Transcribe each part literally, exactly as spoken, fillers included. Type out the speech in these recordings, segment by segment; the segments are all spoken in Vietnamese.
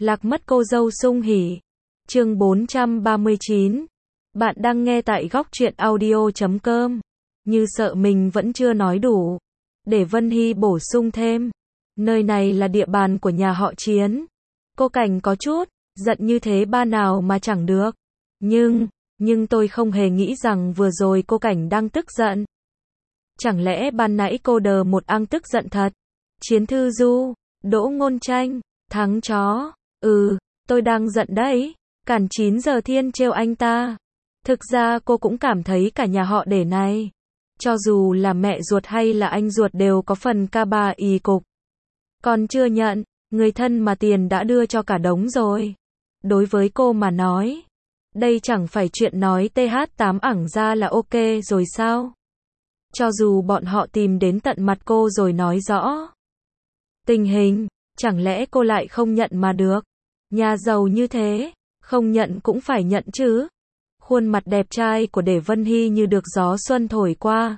Lạc mất cô dâu sung hỉ. Chương bốn trăm ba mươi chín. Bạn đang nghe tại góc truyện audio chấm com. Như sợ mình vẫn chưa nói đủ. Để Vân Hy bổ sung thêm. Nơi này là địa bàn của nhà họ Chiến. Cô Cảnh có chút giận như thế ba nào mà chẳng được. Nhưng, nhưng tôi không hề nghĩ rằng vừa rồi cô Cảnh đang tức giận. Chẳng lẽ ban nãy cô đờ một ang tức giận thật? Chiến Thư Du, Đỗ Ngôn Tranh, thắng chó. Ừ, tôi đang giận đấy. Cản chín giờ thiên trêu anh ta. Thực ra cô cũng cảm thấy cả nhà họ Để này, cho dù là mẹ ruột hay là anh ruột đều có phần ca ba y cục. Còn chưa nhận, người thân mà tiền đã đưa cho cả đống rồi. Đối với cô mà nói, đây chẳng phải chuyện nói T H tám ẳng ra là ok rồi sao? Cho dù bọn họ tìm đến tận mặt cô rồi nói rõ tình hình, chẳng lẽ cô lại không nhận mà được? Nhà giàu như thế, không nhận cũng phải nhận chứ. Khuôn mặt đẹp trai của Để Vân Hy như được gió xuân thổi qua.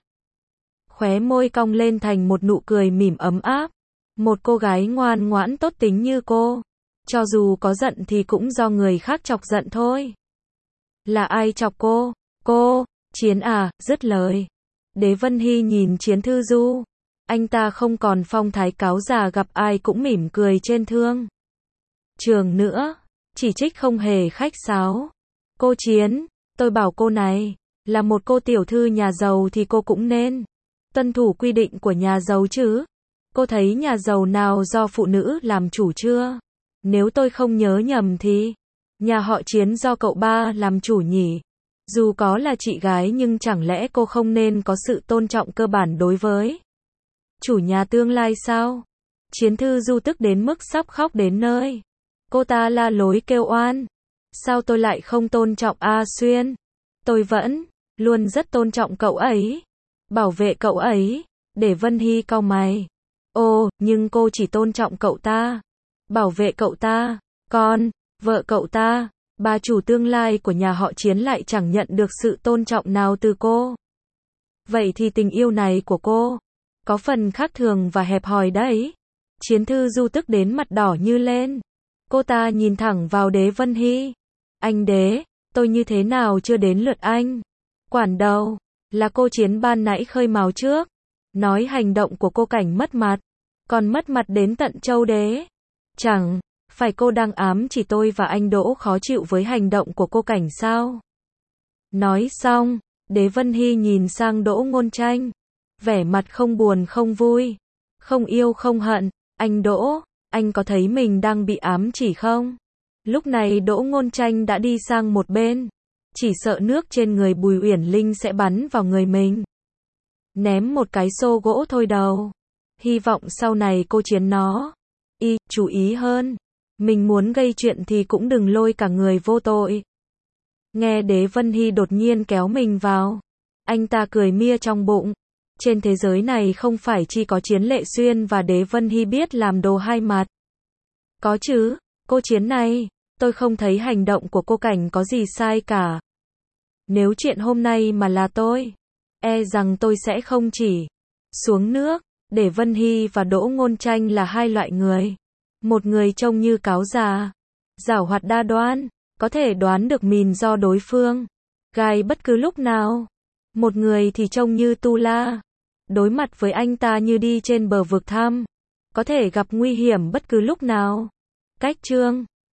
Khóe môi cong lên thành một nụ cười mỉm ấm áp. Một cô gái ngoan ngoãn tốt tính như cô, cho dù có giận thì cũng do người khác chọc giận thôi. Là ai chọc cô? Cô, Chiến à, dứt lời. Đế Vân Hy nhìn Chiến Thư Du. Anh ta không còn phong thái cáo già gặp ai cũng mỉm cười trên thương trường nữa, chỉ trích không hề khách sáo. Cô Chiến, tôi bảo cô này, là một cô tiểu thư nhà giàu thì cô cũng nên tuân thủ quy định của nhà giàu chứ. Cô thấy nhà giàu nào do phụ nữ làm chủ chưa? Nếu tôi không nhớ nhầm thì nhà họ Chiến do cậu ba làm chủ nhỉ? Dù có là chị gái nhưng chẳng lẽ cô không nên có sự tôn trọng cơ bản đối với chủ nhà tương lai sao? Chiến Thư Du tức đến mức sắp khóc đến nơi. Cô ta la lối kêu oan. Sao tôi lại không tôn trọng A Xuyên? Tôi vẫn luôn rất tôn trọng cậu ấy, bảo vệ cậu ấy. Để Vân Hy cau mày. Ồ, nhưng cô chỉ tôn trọng cậu ta, bảo vệ cậu ta, còn vợ cậu ta, bà chủ tương lai của nhà họ Chiến lại chẳng nhận được sự tôn trọng nào từ cô. Vậy thì tình yêu này của cô có phần khác thường và hẹp hòi đấy. Chiến Thư Du tức đến mặt đỏ như lên. Cô ta nhìn thẳng vào Đế Vân Hy. Anh Đế, tôi như thế nào chưa đến lượt anh quản đầu? Là cô Chiến ban nãy khơi mào trước, nói hành động của cô Cảnh mất mặt, còn mất mặt đến tận Châu Đế. Chẳng phải cô đang ám chỉ tôi và anh Đỗ khó chịu với hành động của cô Cảnh sao? Nói xong, Đế Vân Hy nhìn sang Đỗ Ngôn Tranh, vẻ mặt không buồn không vui, không yêu không hận. Anh Đỗ, anh có thấy mình đang bị ám chỉ không? Lúc này Đỗ Ngôn Tranh đã đi sang một bên, chỉ sợ nước trên người Bùi Uyển Linh sẽ bắn vào người mình. Ném một cái xô gỗ thôi đầu. Hy vọng sau này cô Chiến nó y chú ý hơn. Mình muốn gây chuyện thì cũng đừng lôi cả người vô tội. Nghe Đế Vân Hy đột nhiên kéo mình vào, anh ta cười mia trong bụng. Trên thế giới này không phải chỉ có Chiến Lệ Xuyên và Đế Vân Hy biết làm đồ hai mặt. Có chứ, cô Chiến này, tôi không thấy hành động của cô Cảnh có gì sai cả. Nếu chuyện hôm nay mà là tôi, e rằng tôi sẽ không chỉ xuống nước. Để Vân Hy và Đỗ Ngôn Tranh là hai loại người. Một người trông như cáo già, giảo hoạt đa đoan, có thể đoán được mìn do đối phương gai bất cứ lúc nào. Một người thì trông như tu la, đối mặt với anh ta như đi trên bờ vực thăm, có thể gặp nguy hiểm bất cứ lúc nào. Cách Trương